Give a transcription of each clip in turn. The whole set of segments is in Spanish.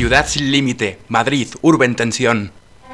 Ciudad sin límite, Madrid, urbe en tensión.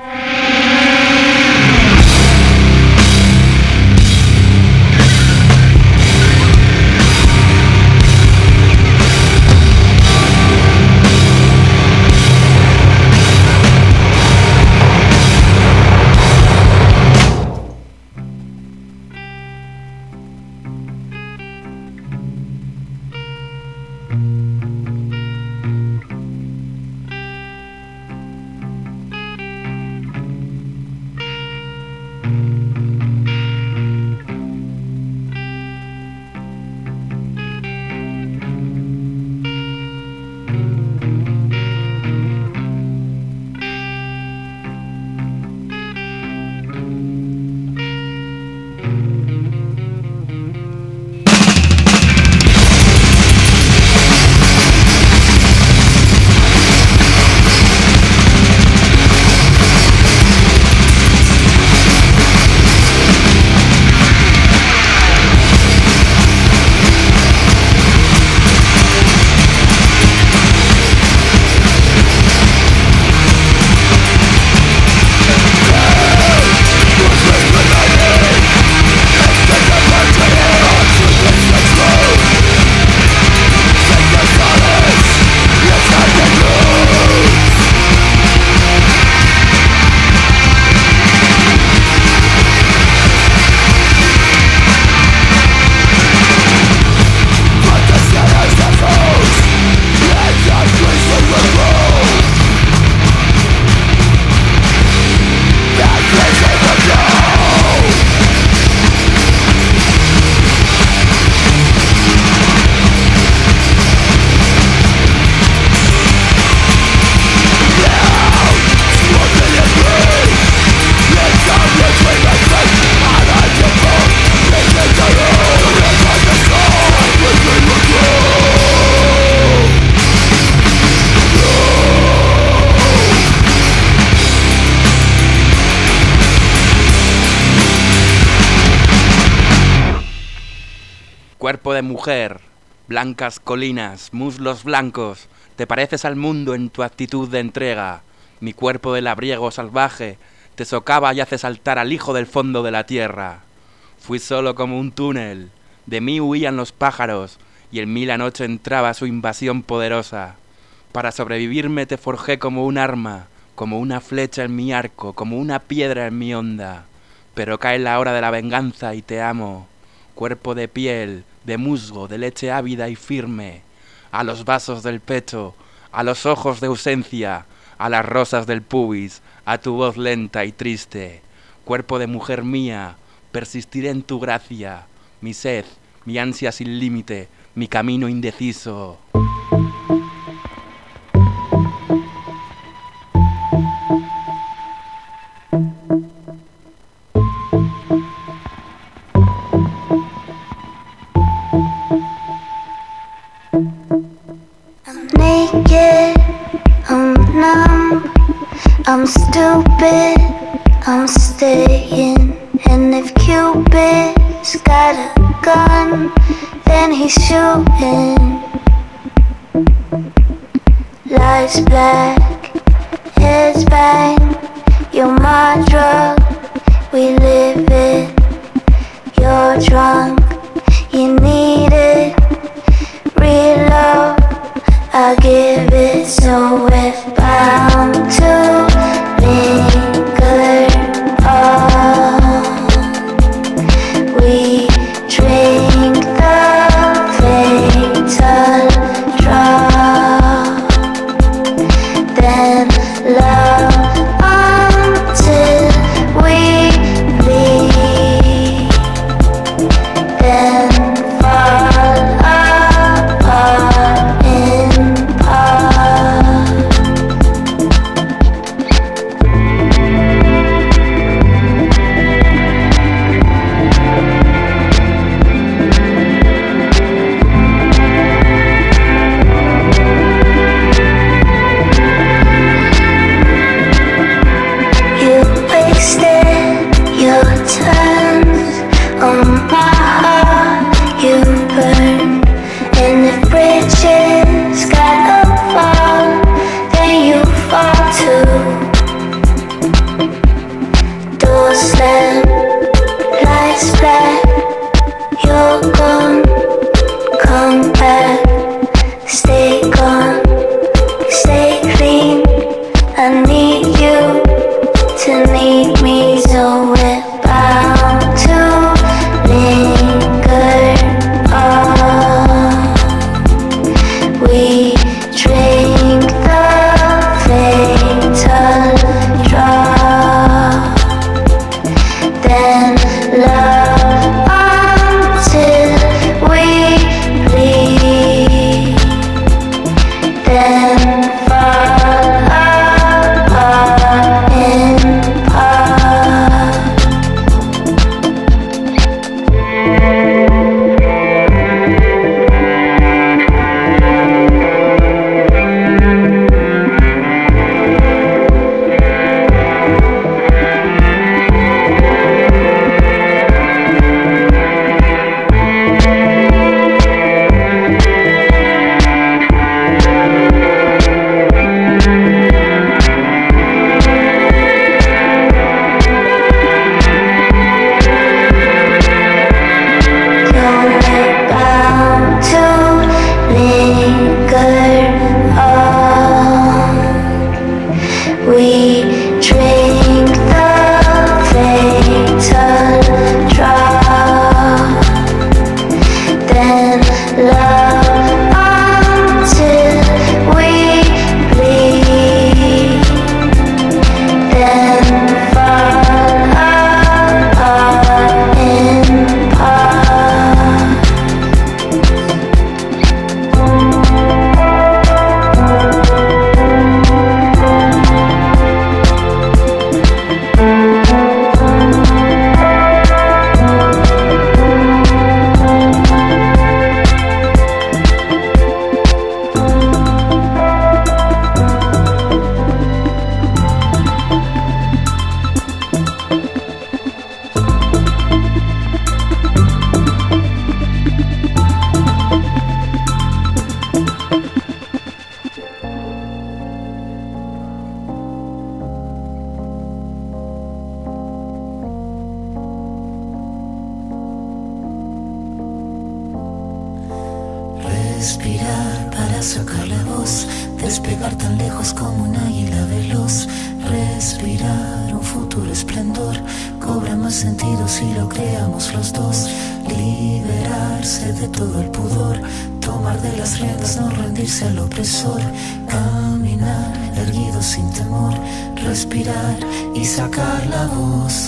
Cuerpo de mujer, blancas colinas, muslos blancos, te pareces al mundo en tu actitud de entrega. Mi cuerpo de labriego salvaje te socava y hace saltar al hijo del fondo de la tierra. Fui solo como un túnel, de mí huían los pájaros y en mí la noche entraba su invasión poderosa. Para sobrevivirme te forjé como un arma, como una flecha en mi arco, como una piedra en mi onda. Pero cae la hora de la venganza y te amo. Cuerpo de piel, de musgo, de leche ávida y firme, a los vasos del pecho, a los ojos de ausencia, a las rosas del pubis, a tu voz lenta y triste. Cuerpo de mujer mía, persistiré en tu gracia, mi sed, mi ansia sin límite, mi camino indeciso. I'm stupid, I'm staying. And if Cupid's got a gun, then he's shooting. Lights black, heads bang. You're my drug, we live it. You're drunk, you need it. Real love, I give it. So we're bound to linger on. We drink the fatal drop, then love until we bleed. Respirar para sacar la voz, despegar tan lejos como un águila veloz. Respirar un futuro esplendor, cobra más sentido si lo creamos los dos. Liberarse de todo el pudor, tomar de las riendas, no rendirse al opresor. Caminar erguido sin temor, respirar y sacar la voz.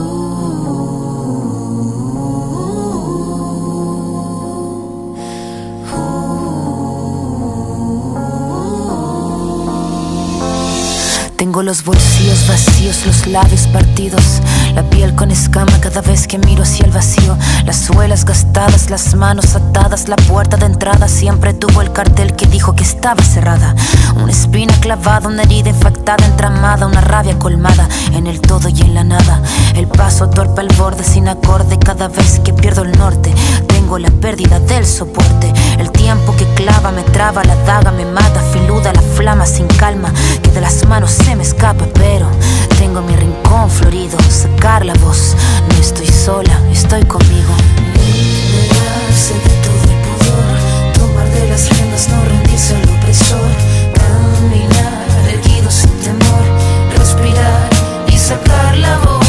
Tengo los bolsillos vacíos, los labios partidos, la piel con escama cada vez que miro hacia el vacío. Las suelas gastadas, las manos atadas, la puerta de entrada siempre tuvo el cartel que dijo que estaba cerrada. Una espina clavada, una herida infectada, entramada, una rabia colmada en el todo y en la nada. El paso torpe al borde sin acorde cada vez que pierdo el norte. Tengo la pérdida del soporte, el tiempo que clava me traba, la daga me mata, filuda la flama sin calma que de las manos se me escapa, pero tengo mi rincón florido, sacar la voz, no estoy sola, estoy conmigo. Liberarse de todo el pudor, tomar de las riendas, no rendirse al opresor. Caminar erguido sin temor, respirar y sacar la voz.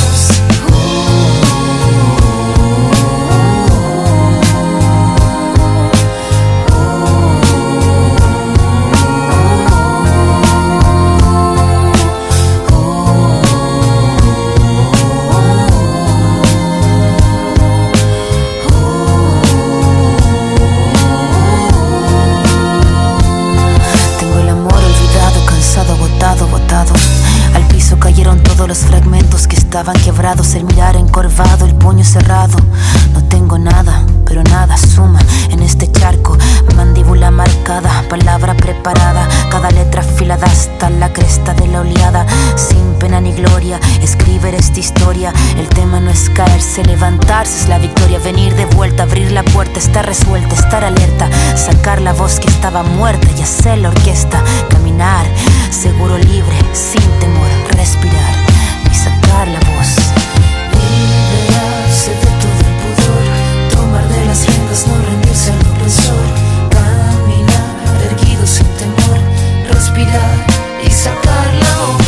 Botado al piso cayeron todos los fragmentos que estaban quebrados. El mirar encorvado, el puño cerrado. No tengo nada, pero nada suma en este charco. Mandíbula marcada, palabra preparada, cada letra afilada hasta la cresta de la oleada. Sin pena ni gloria, escribir esta historia. El tema no es caerse, levantarse es la victoria. Venir de vuelta, abrir la puerta, estar resuelta, estar alerta. Sacar la voz que estaba muerta y hacer la orquesta. Caminar, seguro, libre, sin temor, respirar y sacar la voz. Liberarse de todo el pudor, tomar de las riendas, no rendirse al opresor. Caminar erguido sin temor, respirar y sacar la voz.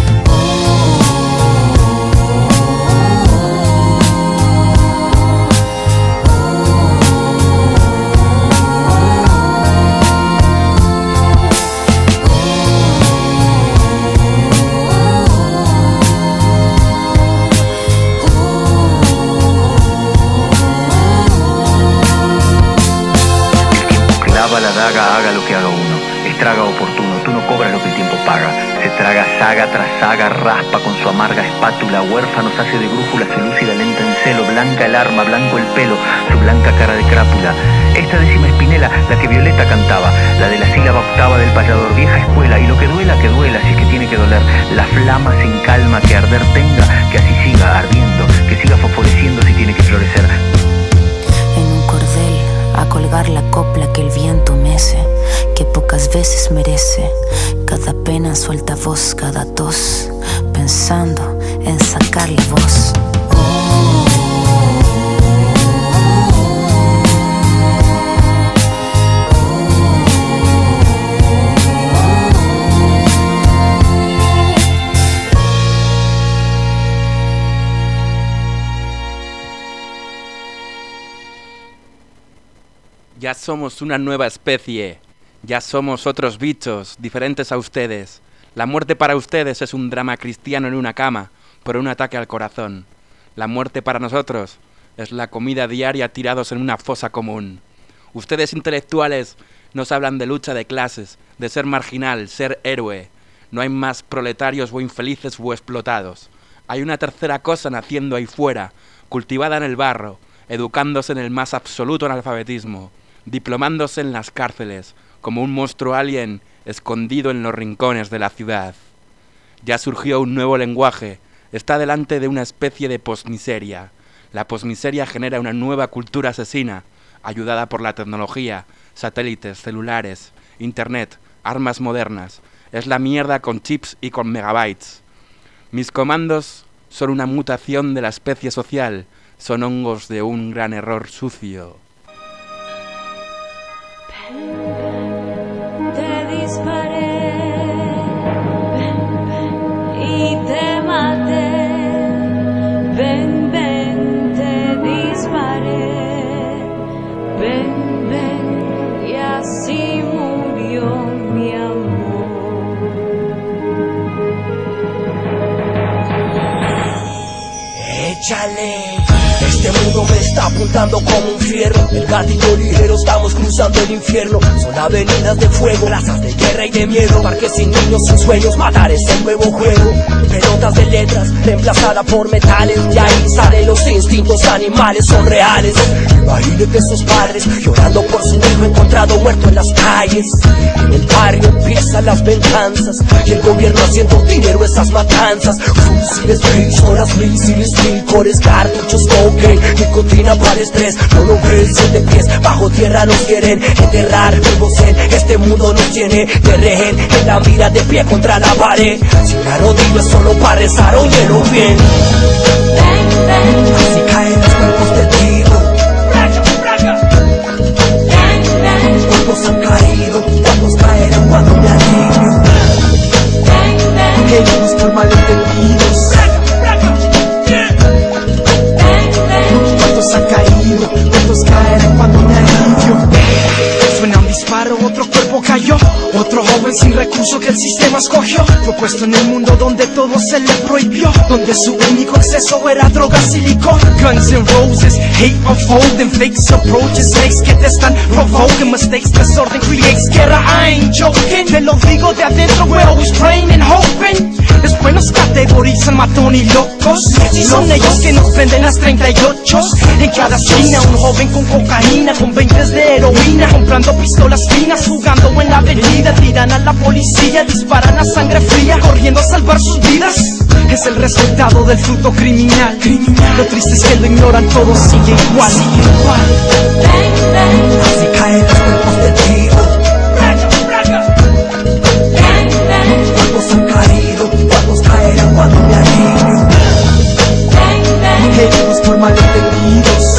La daga, haga lo que haga uno, estraga oportuno, tú no cobras lo que el tiempo paga. Se traga saga tras saga, raspa con su amarga espátula, huérfanos hace de brújula, se lúcida lenta en celo, blanca el arma, blanco el pelo, su blanca cara de crápula. Esta décima espinela, la que Violeta cantaba, la de la sílaba octava del payador, vieja escuela, y lo que duela, si es que tiene que doler, la flama sin calma que arder tenga, que así siga ardiendo, que siga fosforeciendo si tiene que florecer. En un cordel a colgar la copla que el viento mece, que pocas veces merece. Cada pena suelta voz, cada tos, pensando en sacar la voz. Ya somos una nueva especie, ya somos otros bichos, diferentes a ustedes. La muerte para ustedes es un drama cristiano en una cama, por un ataque al corazón. La muerte para nosotros es la comida diaria tirados en una fosa común. Ustedes intelectuales nos hablan de lucha de clases, de ser marginal, ser héroe. No hay más proletarios o infelices o explotados. Hay una tercera cosa naciendo ahí fuera, cultivada en el barro, educándose en el más absoluto analfabetismo, diplomándose en las cárceles, como un monstruo alien escondido en los rincones de la ciudad. Ya surgió un nuevo lenguaje, está delante de una especie de posmiseria. La posmiseria genera una nueva cultura asesina, ayudada por la tecnología, satélites, celulares, internet, armas modernas. Es la mierda con chips y con megabytes. Mis comandos son una mutación de la especie social, son hongos de un gran error sucio. Te disparé y te maté. Ven, ven, te disparé. Ven, ven, y así murió mi amor. Échale. Este mundo me está apuntando como un fierro. El gatillo ligero, estamos cruzando el infierno. Son avenidas de fuego, plazas de guerra y de miedo. Parques sin niños, sin sueños, matar es el nuevo juego. Pelotas de letras, reemplazada por metales. Y ahí salen los instintos animales, son reales. Imagínate esos padres llorando por su hijo encontrado muerto en las calles. En el barrio empiezan las venganzas y el gobierno haciendo dinero esas matanzas. Fusiles, pistolas, misiles, licores, cartuchos, cocaine, nicotina para estrés. No lo ves, 7 pies bajo tierra nos quieren enterrar vivos en este mundo nos tiene de rehén. En la mira de pie contra la pared, sin la rodilla solo para rezar, óyelo bien. Así caen los cuerpos de tiro. ¿Cuántos han caído? ¿Cuántos caerán cuando me alivio? Queremos por malentendidos. ¿Cuántos han caído? ¿Cuántos caerán cuando me alivio? Suena un disparo, otro cuerpo cayó. Otro joven sin recursos que el sistema escogió. Fue puesto en el mundo donde todo se le prohibió, donde su único acceso era drogas y licor. Guns and roses, hate unfolding, fakes approaches, snakes que te están provoking mistakes, desorden creates guerra, I ain't joking. Te lo digo de adentro, we're always praying and hoping. Después nos categorizan matón y locos. Si son ellos que nos prenden las 38. En cada esquina un joven con cocaína, con 20 de heroína, comprando pistolas finas, jugando en la avenida. Tiran a la policía, disparan a sangre fría, corriendo a salvar sus vidas. Es el resultado del fruto criminal. Lo triste es que lo ignoran, todo sigue igual. Así caen los cuerpos de tiro. ¿Cuántos han caído? ¿Cuántos caerán cuando me alivio? Queremos por malentendidos.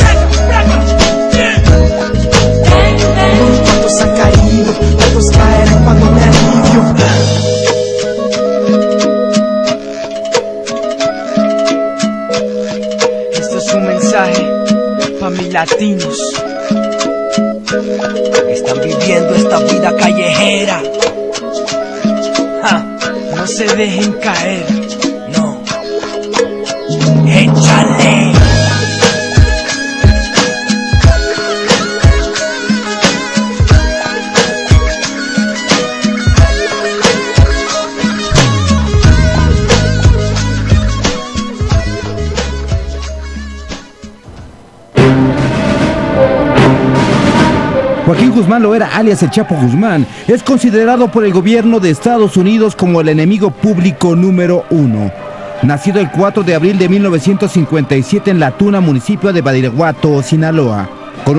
¿Cuántos han caído? ¿Cuántos caerán cuando me alivio? Esto es un mensaje para mis latinos que están viviendo esta vida callejera. No se dejen caer, no. Échale. Joaquín Guzmán Loera, alias El Chapo Guzmán, es considerado por el gobierno de Estados Unidos como el enemigo público número 1. Nacido el 4 de abril de 1957 en La Tuna, municipio de Badiraguato, Sinaloa. Con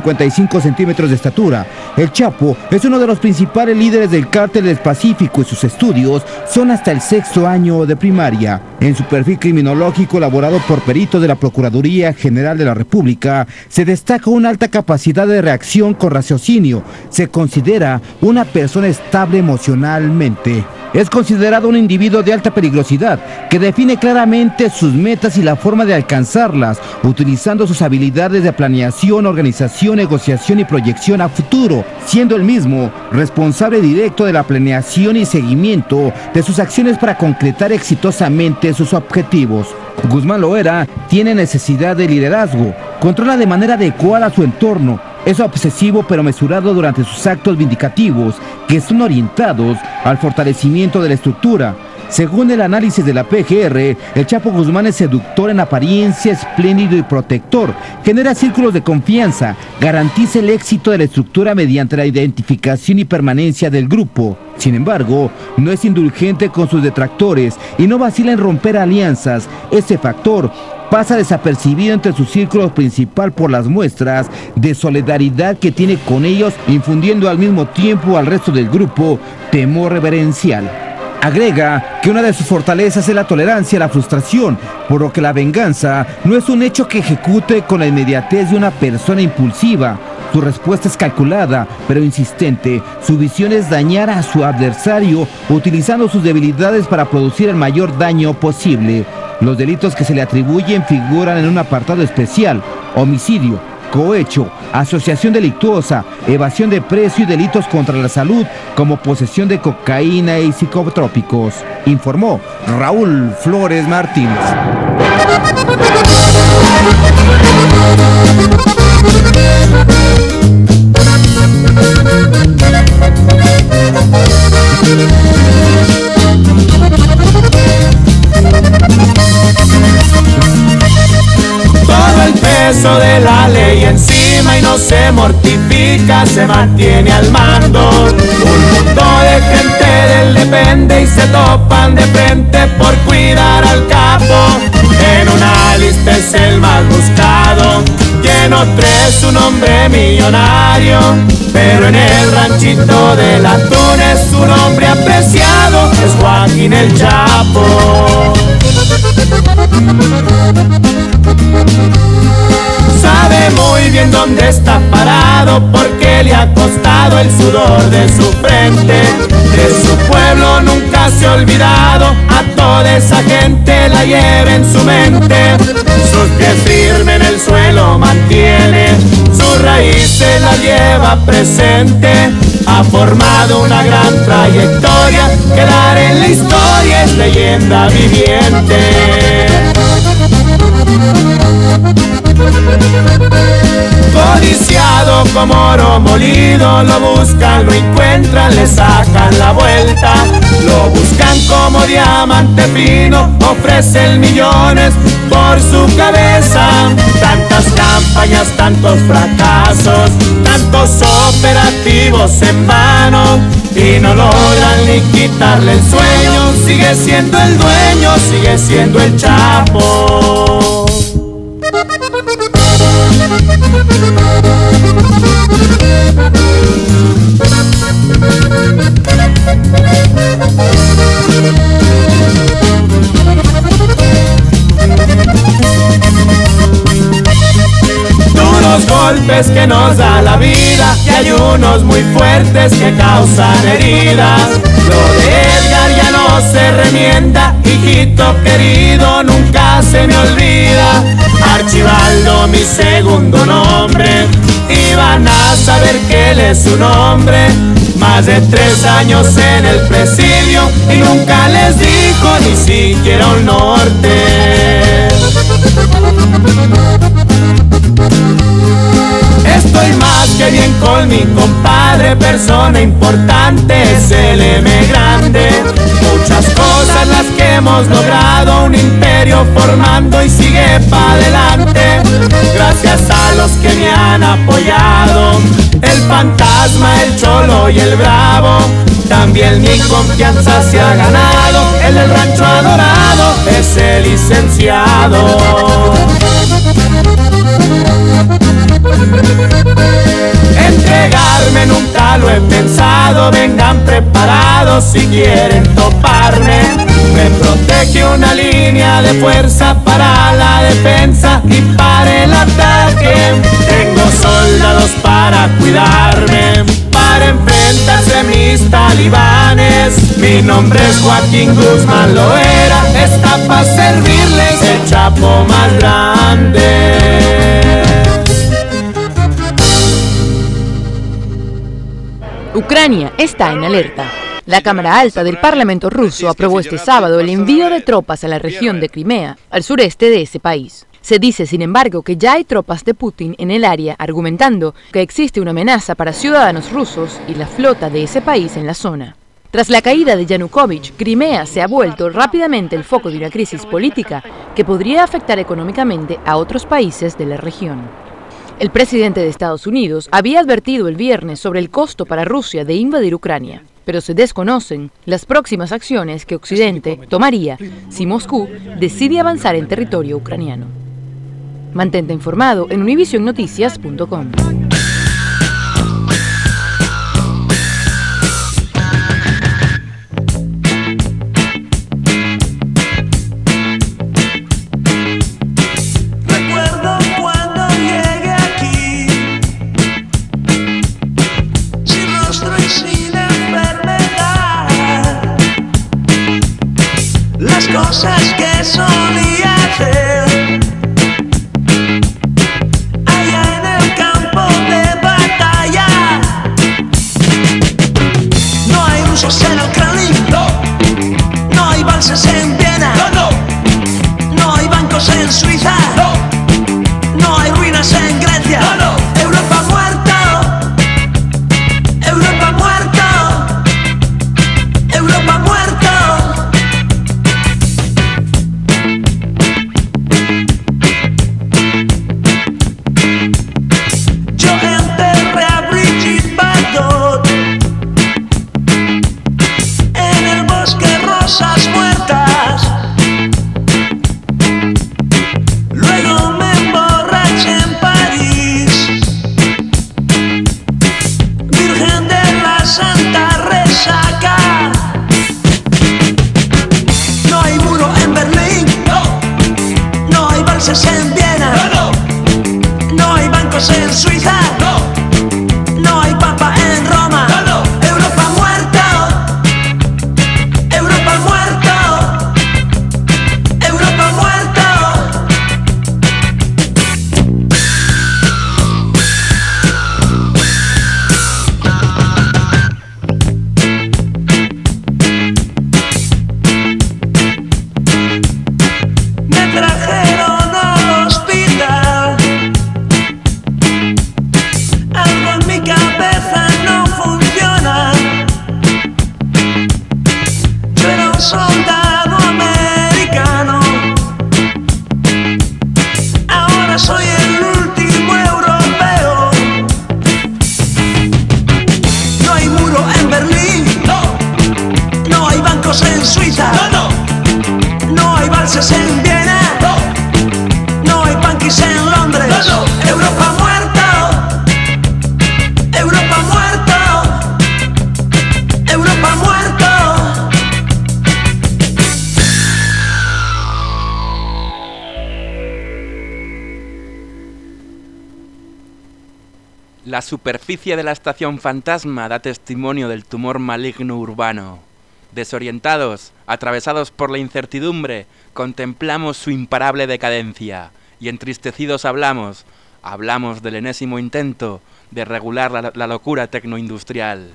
1,55 m de estatura, El Chapo es uno de los principales líderes del Cártel del Pacífico y sus estudios son hasta el 6º año de primaria. En su perfil criminológico elaborado por peritos de la Procuraduría General de la República, se destaca una alta capacidad de reacción con raciocinio. Se considera una persona estable emocionalmente. Es considerado un individuo de alta peligrosidad que define claramente sus metas y la forma de alcanzarlas, utilizando sus habilidades de planeación, organización, negociación y proyección a futuro, siendo el mismo responsable directo de la planeación y seguimiento de sus acciones para concretar exitosamente sus objetivos. Guzmán Loera tiene necesidad de liderazgo, controla de manera adecuada su entorno, es obsesivo pero mesurado durante sus actos vindicativos, que son orientados al fortalecimiento de la estructura. Según el análisis de la PGR, El Chapo Guzmán es seductor en apariencia, espléndido y protector, genera círculos de confianza, garantiza el éxito de la estructura mediante la identificación y permanencia del grupo. Sin embargo, no es indulgente con sus detractores y no vacila en romper alianzas. Este factor pasa desapercibido entre su círculo principal por las muestras de solidaridad que tiene con ellos, infundiendo al mismo tiempo al resto del grupo temor reverencial. Agrega que una de sus fortalezas es la tolerancia a la frustración, por lo que la venganza no es un hecho que ejecute con la inmediatez de una persona impulsiva. Su respuesta es calculada, pero insistente. Su visión es dañar a su adversario utilizando sus debilidades para producir el mayor daño posible. Los delitos que se le atribuyen figuran en un apartado especial: homicidio, cohecho, asociación delictuosa, evasión de precio y delitos contra la salud, como posesión de cocaína y psicotrópicos. Informó Raúl Flores Martínez. Todo el peso de la ley encima y no se mortifica, se mantiene al mando. Un mundo de gente del depende y se topan de frente por cuidar al capo. En una lista es el más buscado, lleno tres un hombre millonario, pero en el ranchito del atún es un hombre apreciado, es Joaquín el Chapo. Sabe muy bien dónde está parado porque le ha costado el sudor de su frente. De su pueblo nunca se ha olvidado, a toda esa gente la lleva en su mente. Sus pies firmes en el suelo mantiene, sus raíces las lleva presente. Ha formado una gran trayectoria, quedar en la historia es leyenda viviente. Codiciado como oro molido, lo buscan, lo encuentran, le sacan la vuelta. Lo buscan como diamante fino, ofrecen millones por su cabeza. Tantas campañas, tantos fracasos, tantos operativos en vano, y no logran ni quitarle el sueño. Sigue siendo el dueño, sigue siendo el Chapo. Duros golpes que nos da la vida, y hay unos muy fuertes que causan heridas. Lo de Edgar ya no se remienda, hijito querido, nunca se me olvida. Archibaldo, mi segundo nombre, y van a saber que él es su nombre. Más de 3 años en el presidio y nunca les dijo ni siquiera un norte. Estoy más que bien con mi compadre, persona importante, es el M grande. Muchas cosas las que hemos logrado, un imperio formando y sigue pa' adelante. Gracias a los que me han apoyado, el fantasma, el cholo y el bravo. También mi confianza se ha ganado, el del rancho adorado es el licenciado. Entregarme nunca lo he pensado, vengan preparados si quieren toparme. Me protege una línea de fuerza para la defensa y para el ataque. Tengo soldados para cuidarme, para enfrentarse a mis talibanes. Mi nombre es Joaquín Guzmán Loera, está para servirles el Chapo más grande. Ucrania está en alerta. La Cámara Alta del Parlamento ruso aprobó este sábado el envío de tropas a la región de Crimea, al sureste de ese país. Se dice, sin embargo, que ya hay tropas de Putin en el área, argumentando que existe una amenaza para ciudadanos rusos y la flota de ese país en la zona. Tras la caída de Yanukovych, Crimea se ha vuelto rápidamente el foco de una crisis política que podría afectar económicamente a otros países de la región. El presidente de Estados Unidos había advertido el viernes sobre el costo para Rusia de invadir Ucrania, pero se desconocen las próximas acciones que Occidente tomaría si Moscú decide avanzar en territorio ucraniano. Mantente informado en univisionnoticias.com. La superficie de la estación fantasma da testimonio del tumor maligno urbano. Desorientados, atravesados por la incertidumbre, contemplamos su imparable decadencia y entristecidos hablamos del enésimo intento de regular la locura tecnoindustrial.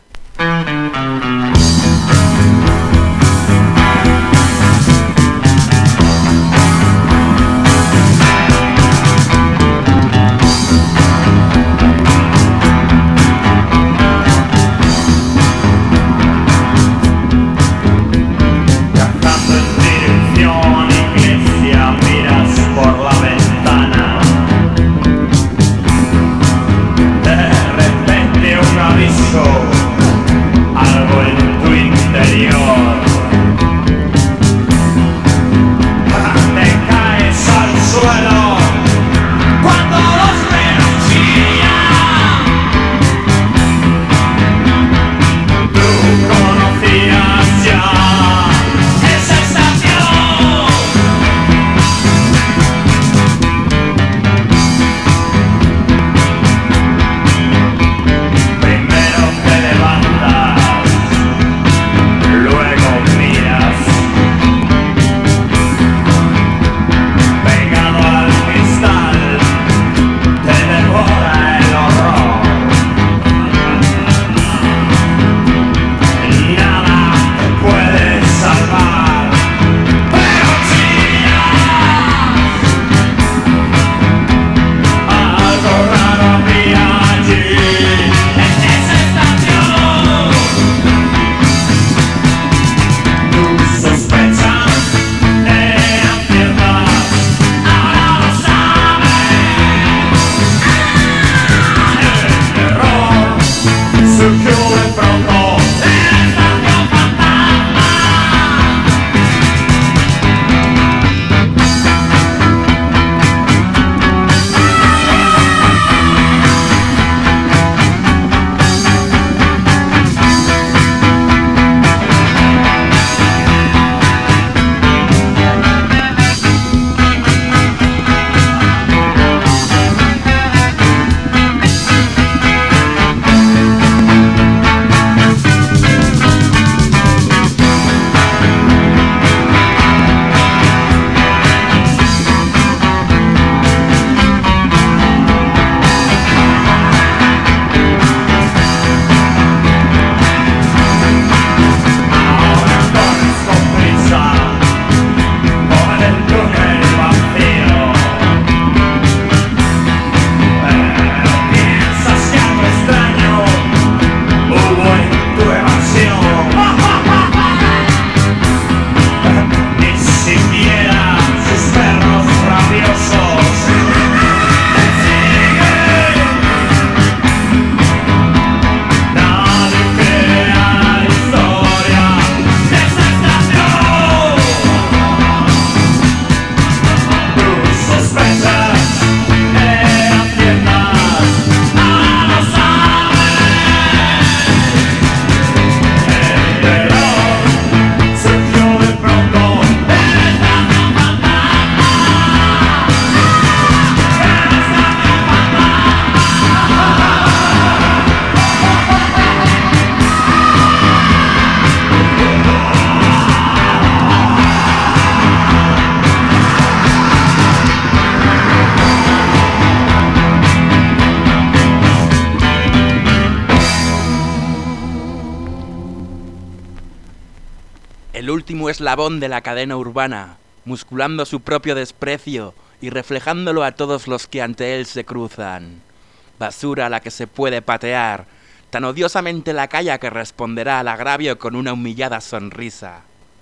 El último eslabón de la cadena urbana, musculando su propio desprecio y reflejándolo a todos los que ante él se cruzan. Basura a la que se puede patear, tan odiosamente lacaya que responderá al agravio con una humillada sonrisa.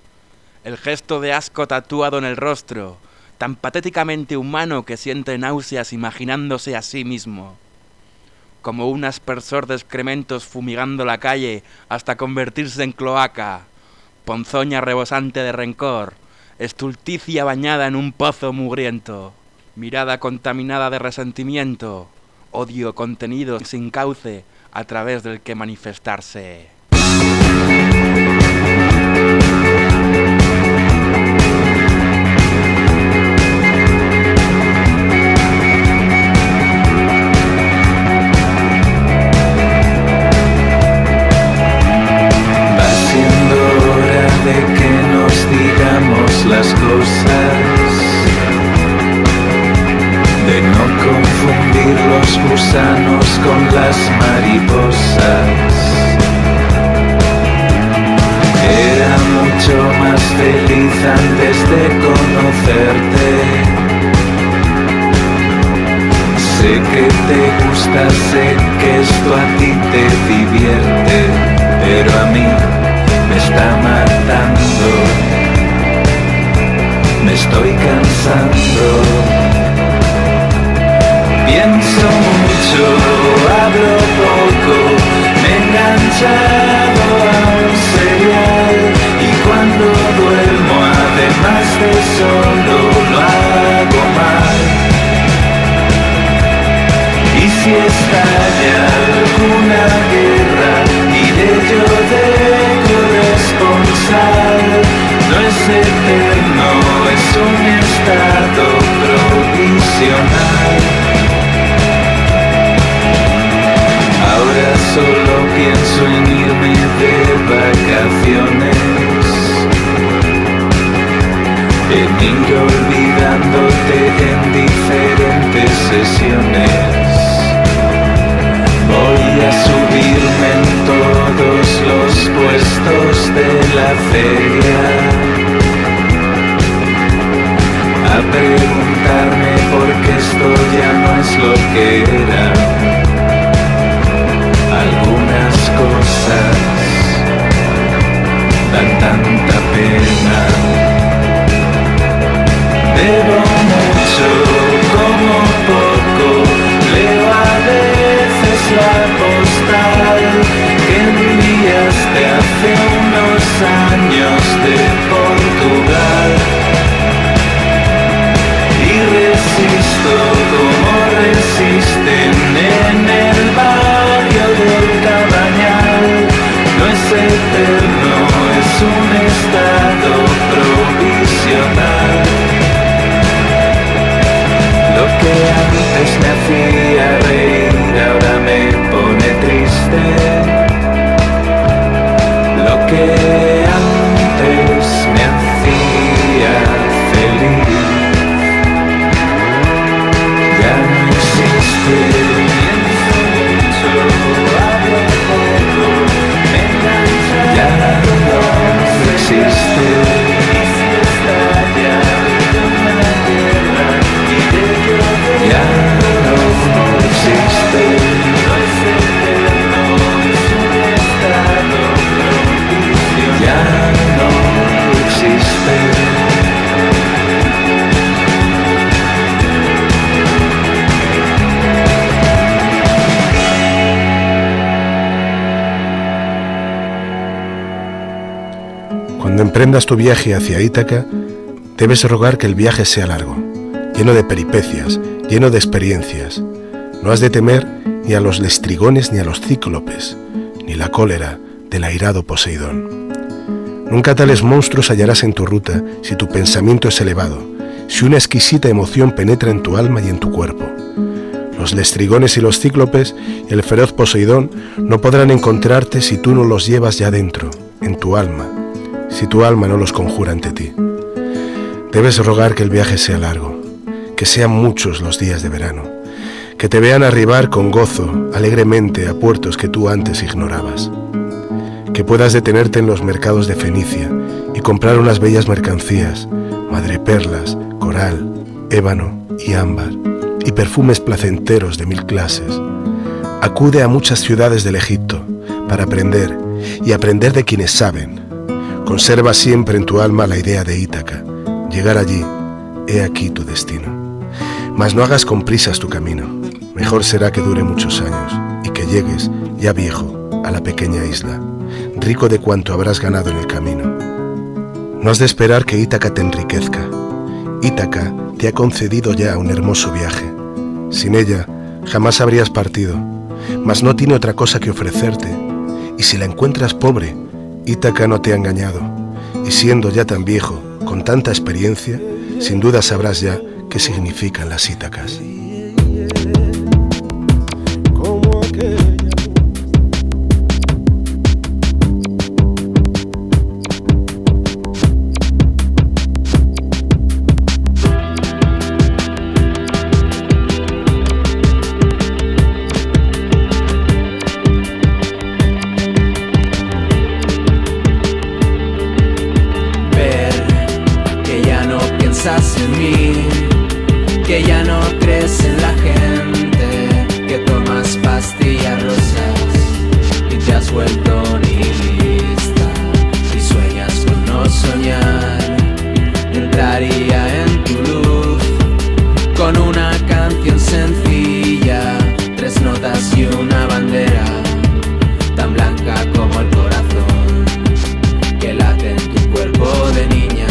El gesto de asco tatuado en el rostro, tan patéticamente humano que siente náuseas imaginándose a sí mismo. Como un aspersor de excrementos fumigando la calle hasta convertirse en cloaca, ponzoña rebosante de rencor, estulticia bañada en un pozo mugriento, mirada contaminada de resentimiento, odio contenido sin cauce a través del que manifestarse. conocerte. Sé que te gusta, sé que esto a ti te divierte, pero a mí me está matando, me estoy cansando. Pienso mucho, hablo poco, me he enganchado a un serial y cuando duermo además de solo lo hago mal. Y si estalla alguna guerra iré yo de corresponsal. No es eterno, es un estado provisional. Ahora solo pienso en irme de vacaciones, en ir olvidándote en diferentes sesiones. Voy a subirme en todos los puestos de la feria, a preguntarme por qué esto ya no es lo que era. Algunas cosas dan tanta pena. Bebo mucho, como poco, leo a veces la postal que enviaste hace unos años de Portugal. Y resisto como resisten en el barrio del Cabañal. No es eterno, es un estado provisional. Lo que antes me hacía reír ahora me pone triste. Lo que antes me hacía feliz ya no existe. Ya no existe. Ya no existe. Ya no existe. Cuando emprendas tu viaje hacia Ítaca, debes rogar que el viaje sea largo, lleno de peripecias, lleno de experiencias. No has de temer ni a los lestrigones ni a los cíclopes, ni la cólera del airado Poseidón. Nunca tales monstruos hallarás en tu ruta si tu pensamiento es elevado, si una exquisita emoción penetra en tu alma y en tu cuerpo. Los lestrigones y los cíclopes y el feroz Poseidón no podrán encontrarte si tú no los llevas ya dentro, en tu alma, si tu alma no los conjura ante ti. Debes rogar que el viaje sea largo, que sean muchos los días de verano, que te vean arribar con gozo, alegremente, a puertos que tú antes ignorabas, que puedas detenerte en los mercados de Fenicia y comprar unas bellas mercancías, madreperlas, coral, ébano y ámbar, y perfumes placenteros de 1000 clases. Acude a muchas ciudades del Egipto para aprender, y aprender de quienes saben. Conserva siempre en tu alma la idea de Ítaca. Llegar allí, he aquí tu destino. Mas no hagas con prisas tu camino. Mejor será que dure muchos años y que llegues, ya viejo, a la pequeña isla, rico de cuanto habrás ganado en el camino. No has de esperar que Ítaca te enriquezca. Ítaca te ha concedido ya un hermoso viaje. Sin ella, jamás habrías partido, mas no tiene otra cosa que ofrecerte. Y si la encuentras pobre, Ítaca no te ha engañado. Y siendo ya tan viejo, con tanta experiencia, sin duda sabrás ya qué significan las Ítacas. Ver que ya no piensas en vuelto nihilista y sueñas con no soñar, entraría en tu luz con una canción sencilla, 3 notas y una bandera, tan blanca como el corazón que late en tu cuerpo de niña.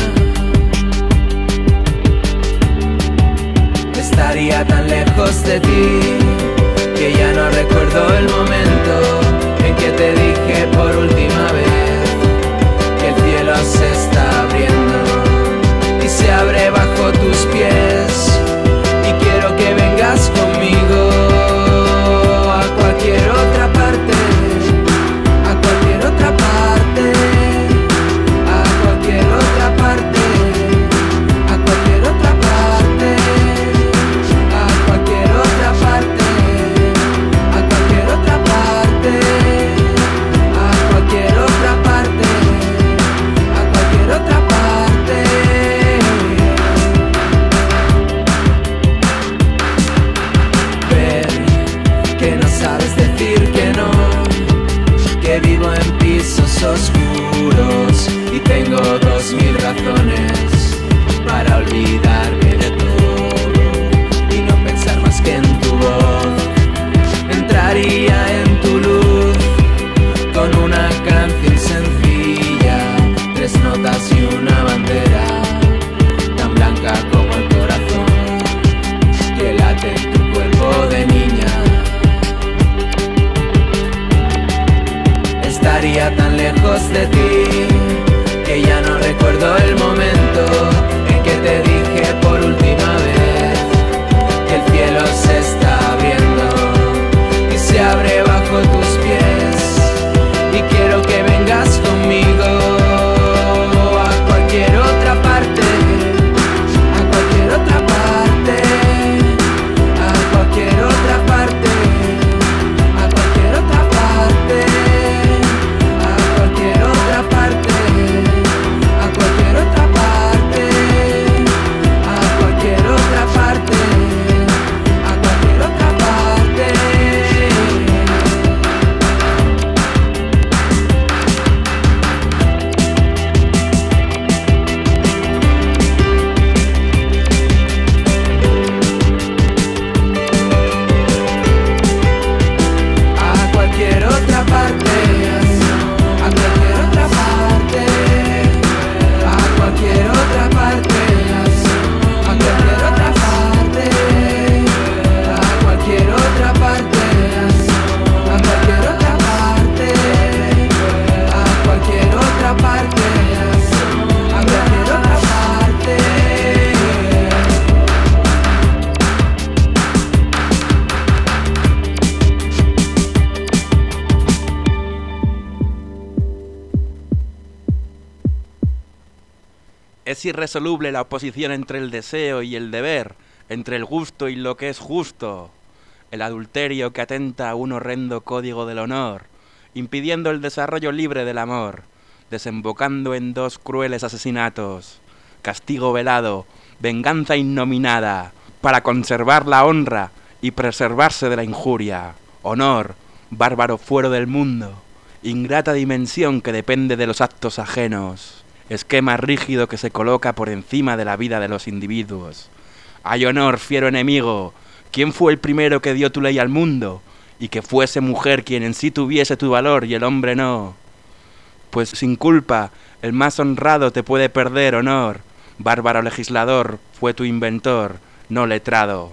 Estaría tan lejos de ti que ya no recuerdo el momento en que te dije por última vez que el cielo se está abriendo y se abre bajo tus pies, y quiero que vengas conmigo a cualquier otra parte, a cualquier otra parte, a cualquier otra parte, a cualquier otra parte, a cualquier otra parte, a cualquier otra parte, a cualquier otra parte, a cualquier otra parte. Ver que no sabes decir que no, que vivo en pisos oscuros y tengo 2000 razones para olvidarme de todo y no pensar más que en tu voz. Entraría en tu luz con una canción sencilla, 3 notas y una bandera, tan blanca como el corazón que late en tu cuerpo de niña. Estaría tan lejos de ti que ya no recuerdo el momento en que te dije por última vez que el cielo se está abriendo y se abre bajo tus pies, y quiero que vengas conmigo a cualquier otra parte, a cualquier otra parte, a cualquier otra parte, a cualquier otra parte, a cualquier otra parte, a cualquier otra parte, a cualquier otra parte, a cualquier otra parte. A cualquier otra parte, a cualquier otra parte, a cualquier otra parte, a cualquier otra parte, a cualquier otra parte, a cualquier otra parte, a cualquier otra parte, a cualquier otra parte. Es irresoluble la oposición entre el deseo y el deber, entre el gusto y lo que es justo. El adulterio que atenta a un horrendo código del honor, impidiendo el desarrollo libre del amor, desembocando en 2 crueles asesinatos. Castigo velado, venganza innominada, para conservar la honra y preservarse de la injuria. Honor, bárbaro fuero del mundo, ingrata dimensión que depende de los actos ajenos. Esquema rígido que se coloca por encima de la vida de los individuos. Hay honor, fiero enemigo. ¿Quién fue el primero que dio tu ley al mundo? Y que fuese mujer quien en sí tuviese tu valor y el hombre no. Pues sin culpa, el más honrado te puede perder honor. Bárbaro legislador, fue tu inventor, no letrado.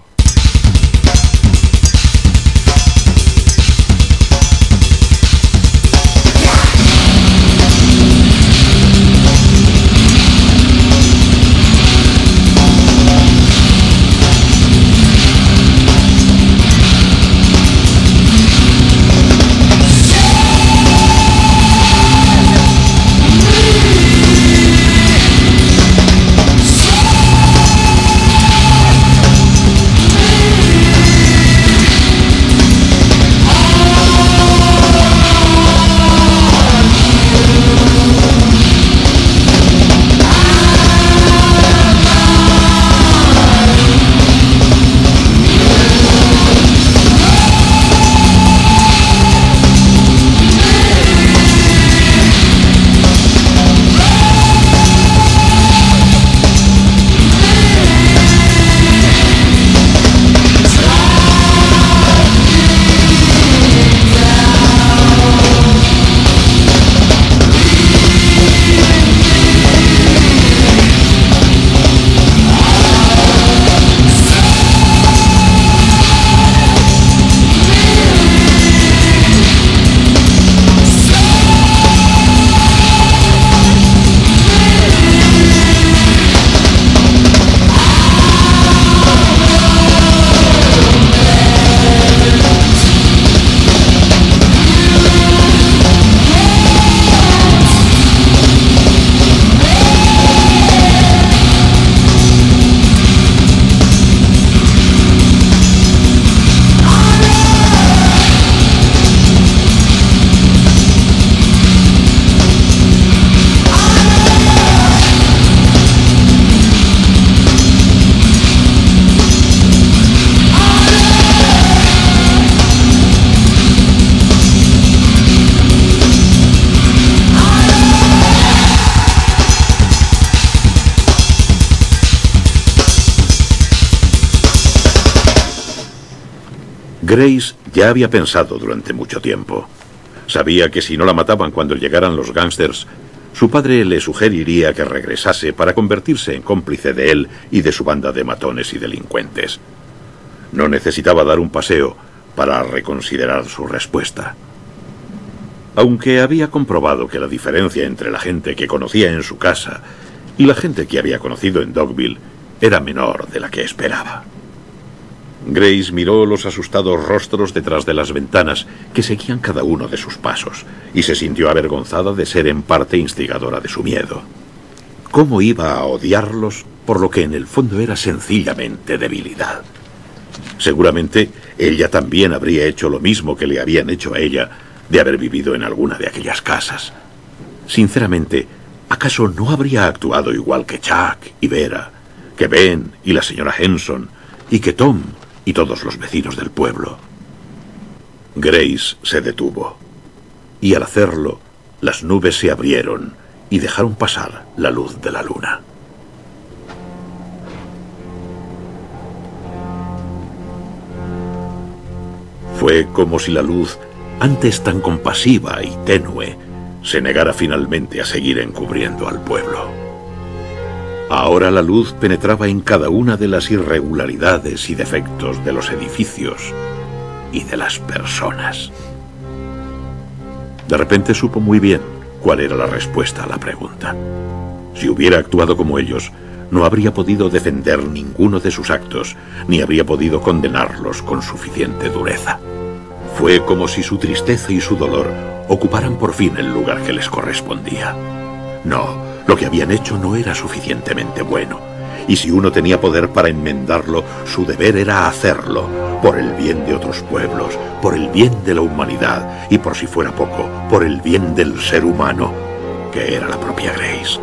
Grace ya había pensado durante mucho tiempo. Sabía que si no la mataban cuando llegaran los gángsters, su padre le sugeriría que regresase para convertirse en cómplice de él y de su banda de matones y delincuentes. No necesitaba dar un paseo para reconsiderar su respuesta. Aunque había comprobado que la diferencia entre la gente que conocía en su casa y la gente que había conocido en Dogville era menor de la que esperaba. Grace miró los asustados rostros detrás de las ventanas que seguían cada uno de sus pasos y se sintió avergonzada de ser en parte instigadora de su miedo. ¿Cómo iba a odiarlos por lo que en el fondo era sencillamente debilidad? Seguramente ella también habría hecho lo mismo que le habían hecho a ella de haber vivido en alguna de aquellas casas. Sinceramente, ¿acaso no habría actuado igual que Chuck y Vera, que Ben y la señora Henson, y que Tom y todos los vecinos del pueblo? Grace se detuvo, y al hacerlo, las nubes se abrieron y dejaron pasar la luz de la luna. Fue como si la luz, antes tan compasiva y tenue, se negara finalmente a seguir encubriendo al pueblo. Ahora la luz penetraba en cada una de las irregularidades y defectos de los edificios y de las personas. De repente supo muy bien cuál era la respuesta a la pregunta. Si hubiera actuado como ellos, no habría podido defender ninguno de sus actos, ni habría podido condenarlos con suficiente dureza. Fue como si su tristeza y su dolor ocuparan por fin el lugar que les correspondía. No, lo que habían hecho no era suficientemente bueno, y si uno tenía poder para enmendarlo, su deber era hacerlo, por el bien de otros pueblos, por el bien de la humanidad, y por si fuera poco, por el bien del ser humano, que era la propia Grace.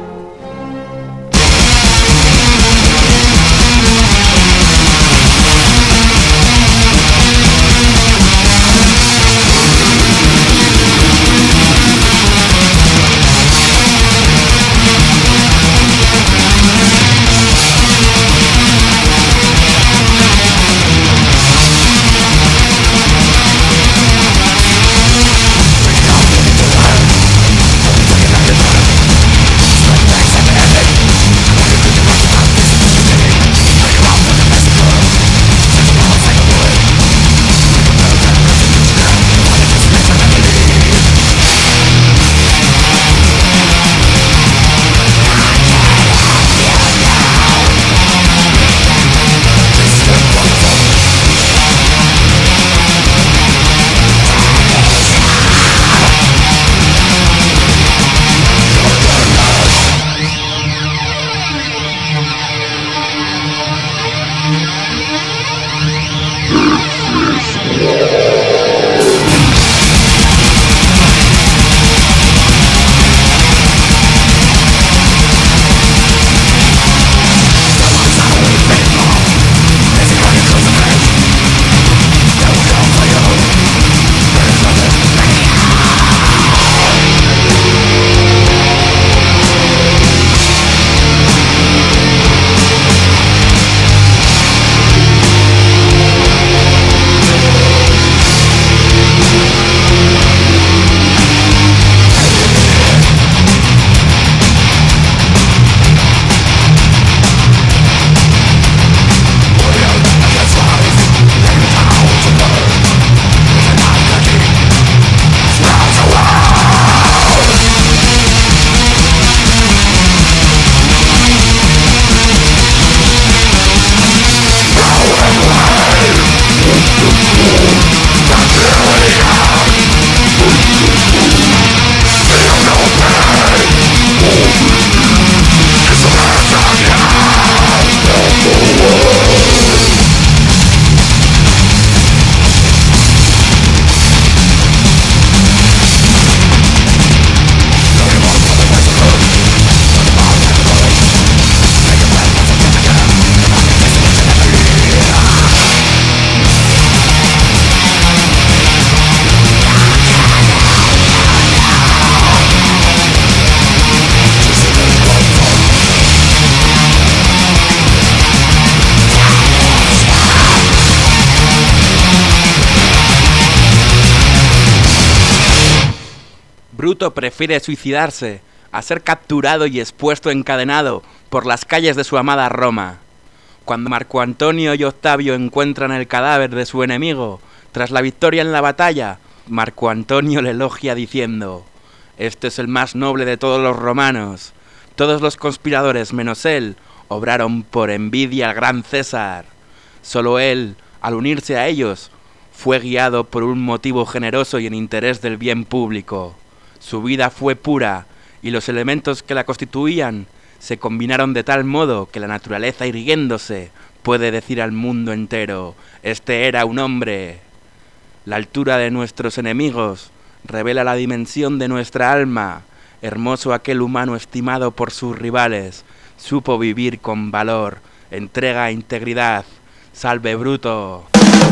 Bruto prefiere suicidarse a ser capturado y expuesto encadenado por las calles de su amada Roma. Cuando Marco Antonio y Octavio encuentran el cadáver de su enemigo, tras la victoria en la batalla, Marco Antonio le elogia diciendo: «Este es el más noble de todos los romanos. Todos los conspiradores menos él obraron por envidia al gran César. Solo él, al unirse a ellos, fue guiado por un motivo generoso y en interés del bien público. Su vida fue pura y los elementos que la constituían se combinaron de tal modo que la naturaleza irguiéndose puede decir al mundo entero: este era un hombre». La altura de nuestros enemigos revela la dimensión de nuestra alma. Hermoso aquel humano estimado por sus rivales, supo vivir con valor, entrega e integridad. ¡Salve Bruto!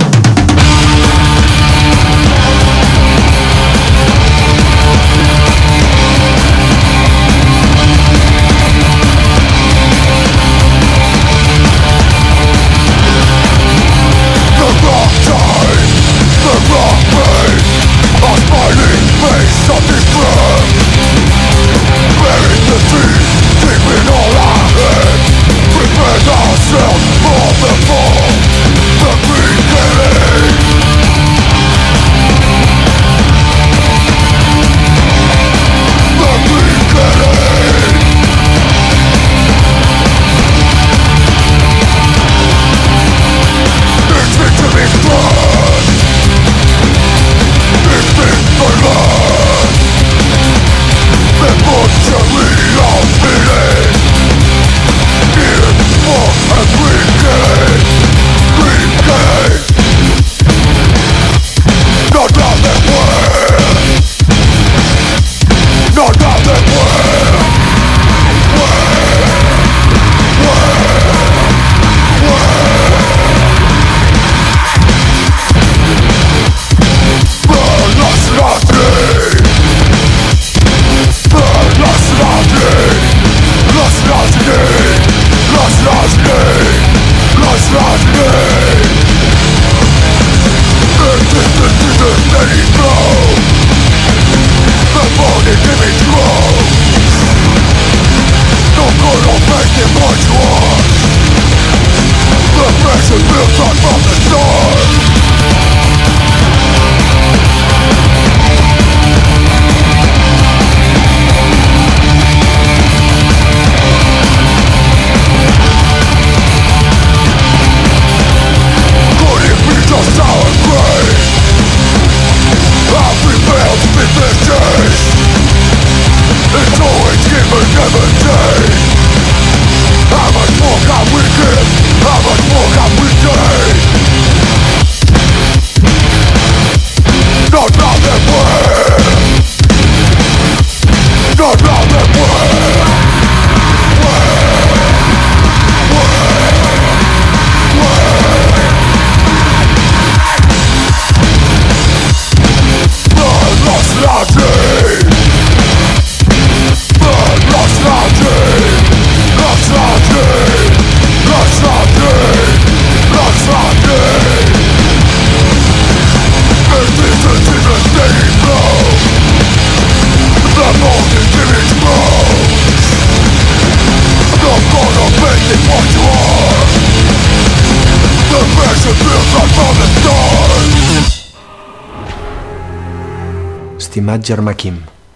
Estimat germà Quim,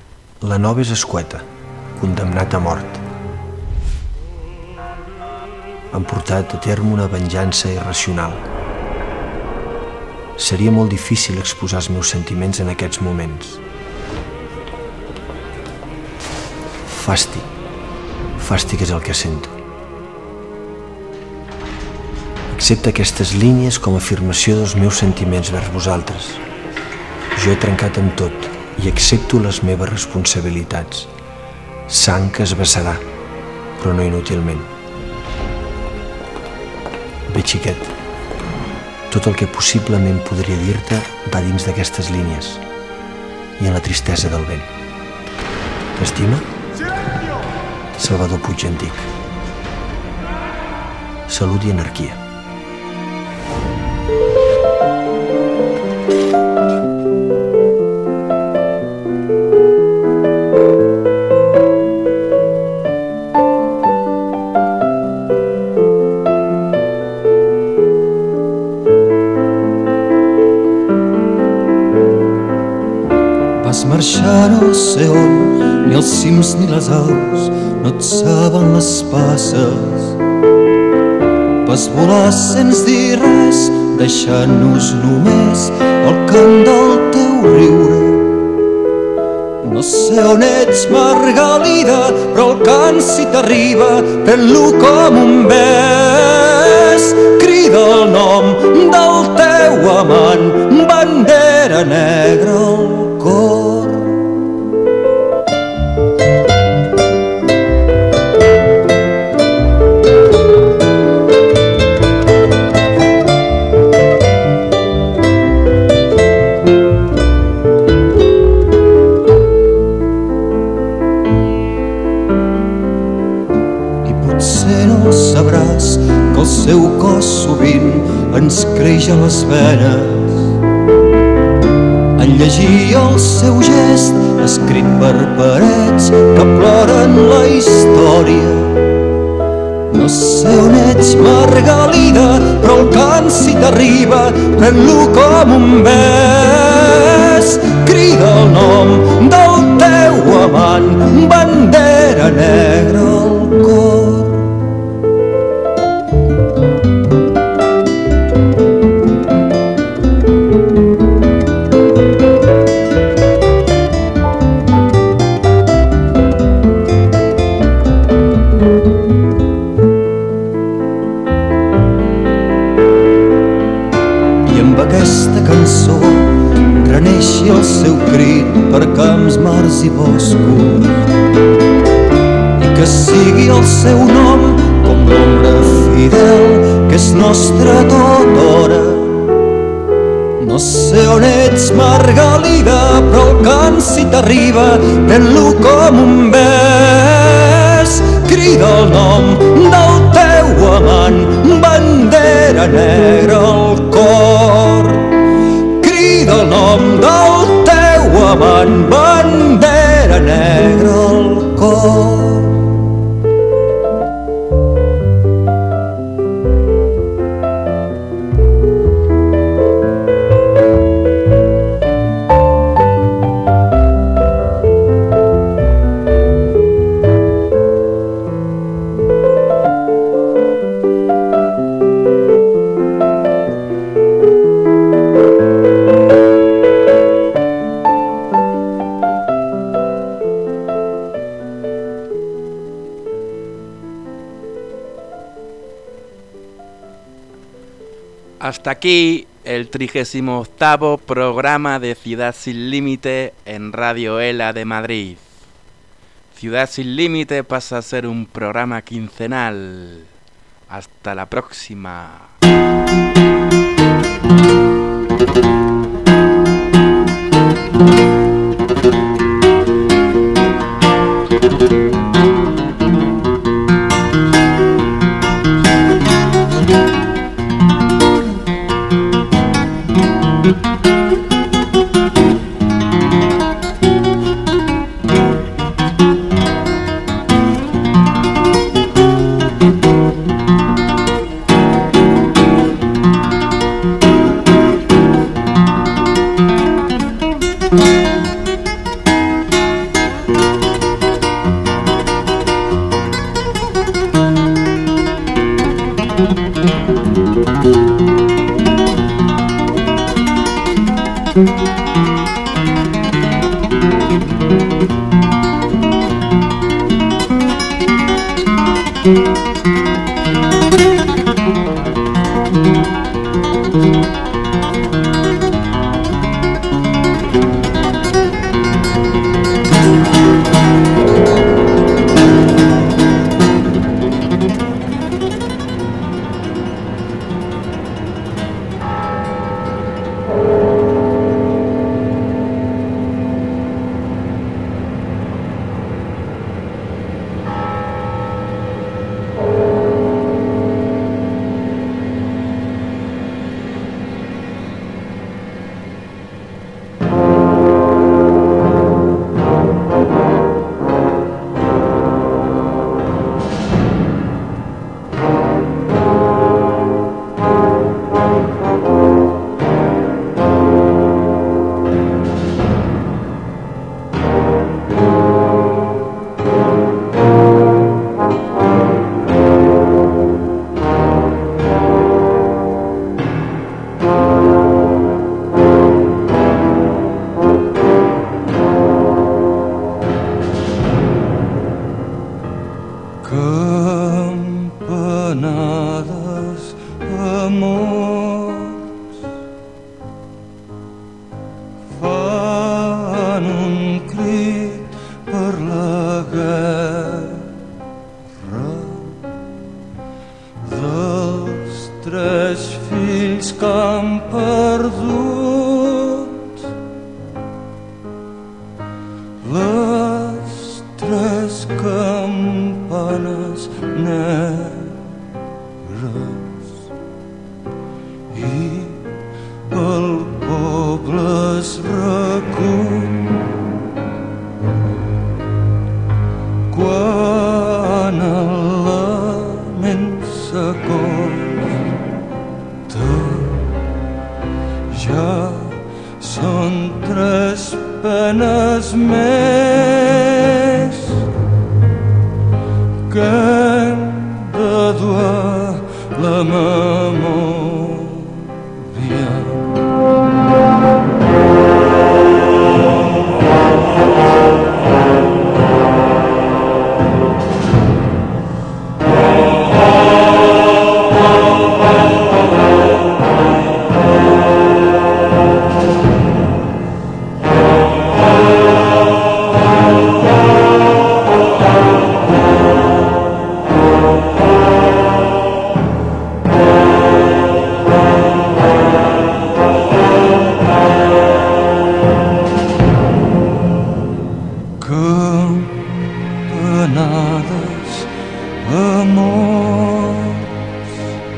la nova és escueta, condemnat a mort. Han portat a terme una venjança irracional. Seria molt difícil exposar els meus sentiments en aquests moments. Fàstic és el que sento. Accepta aquestes línies com a afirmació dels meus sentiments vers vosaltres. Jo he trencat amb tot i accepto les meves responsabilitats. Sang que es vessarà, però no inútilment. Bé, xiquet, tot el que possiblement podria dir-te va dins d'aquestes línies i en la tristesa del vent. T'estima? Salvador Puig Antic. Salut i anarquia. no sé on, ni els cims ni les aus no et saben les passes. Vas volar sense dir res, deixant-nos només el cant del teu riure. No sé on ets, Margalida, però el cant si t'arriba, pren-lo com un bes. Crida el nom del teu amant, bandera negra al cor. El seu cos sovint ens creix a les venes. En llegir el seu gest escrit per parets que ploren la història. No sé on ets, Margalida, però el cant si t'arriba, pren-lo com un bes. Crida el nom del teu amant, bandera negra al cor. Reneixi el seu crit per camps, mars i boscos, i que sigui el seu nom com l'ombra fidel que és nostra tothora. No sé on ets, Margalida, però el cant si t'arriba, pren-lo com un bes. Crida el nom del teu amant, bandera negra al cor. Crida el nom del teu amant, bandera negra al cor. Hasta aquí el 38º programa de Ciudad Sin Límite en Radio ELA de Madrid. Ciudad Sin Límite pasa a ser un programa quincenal. Hasta la próxima. les tres campanes negres i el poble es recull quan el lament s'acosta. Ja són tres penes més que hem de dur a la memòria. Campanades, amors,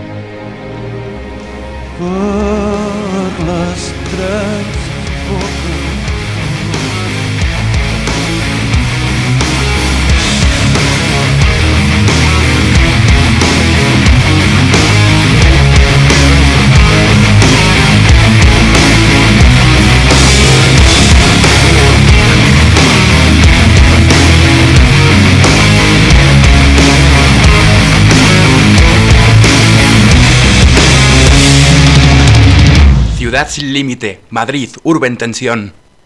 per les tres boques. Ciudad sin límite, Madrid, urbe en tensión.